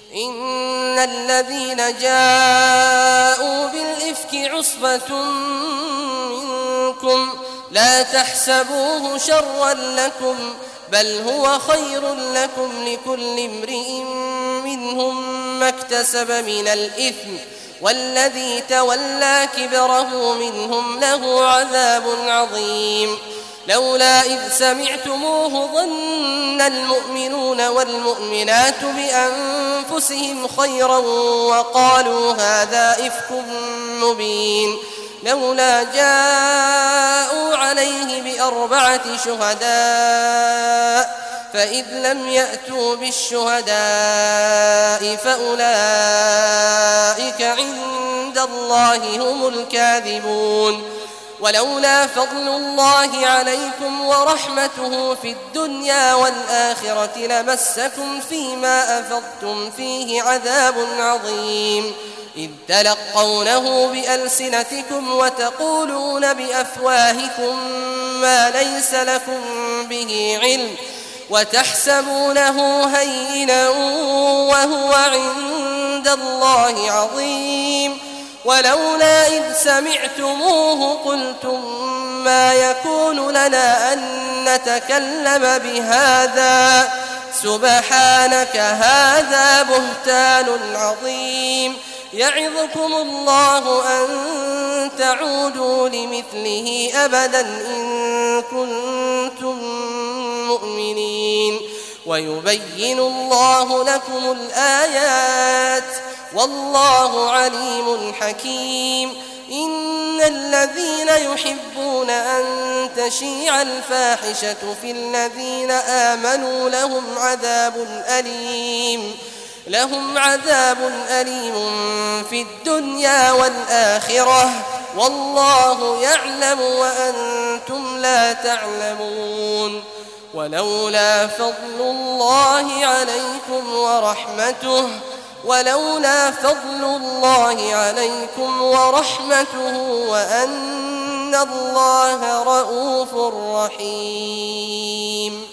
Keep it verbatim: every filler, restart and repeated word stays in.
إن الذين جاءوا بالإفك عصبة منكم لا تحسبوه شرا لكم بل هو خير لكم لكل امرئ منهم ما اكتسب من الإثم والذي تولى كبره منهم له عذاب عظيم. لولا إذ سمعتموه ظن المؤمنون والمؤمنات بأنفسهم خيرا وقالوا هذا إفك مبين. لولا جاءوا عليه بأربعة شهداء فإذ لم يأتوا بالشهداء فأولئك عند الله هم الكاذبون. ولولا فضل الله عليكم ورحمته في الدنيا والآخرة لمسكم فيما أفضتم فيه عذاب عظيم إذ تلقونه بألسنتكم وتقولون بأفواهكم ما ليس لكم به علم وتحسبونه هينا وهو عند الله عظيم. ولولا إذ سمعتموه قلتم ما يكون لنا أن نتكلم بهذا سبحانك هذا بهتان عظيم. يعظكم الله أن تعودوا لمثله أبدا إن كنتم مؤمنين ويبين الله لكم الآيات والله عليم حكيم. إن الذين يحبون أن تشيع الفاحشة في الذين آمنوا لهم عذاب أليم لهم عذاب أليم في الدنيا والآخرة والله يعلم وأنتم لا تعلمون. ولولا فضل الله عليكم ورحمته ولولا فضل الله عليكم ورحمته وأن الله رءوف رحيم.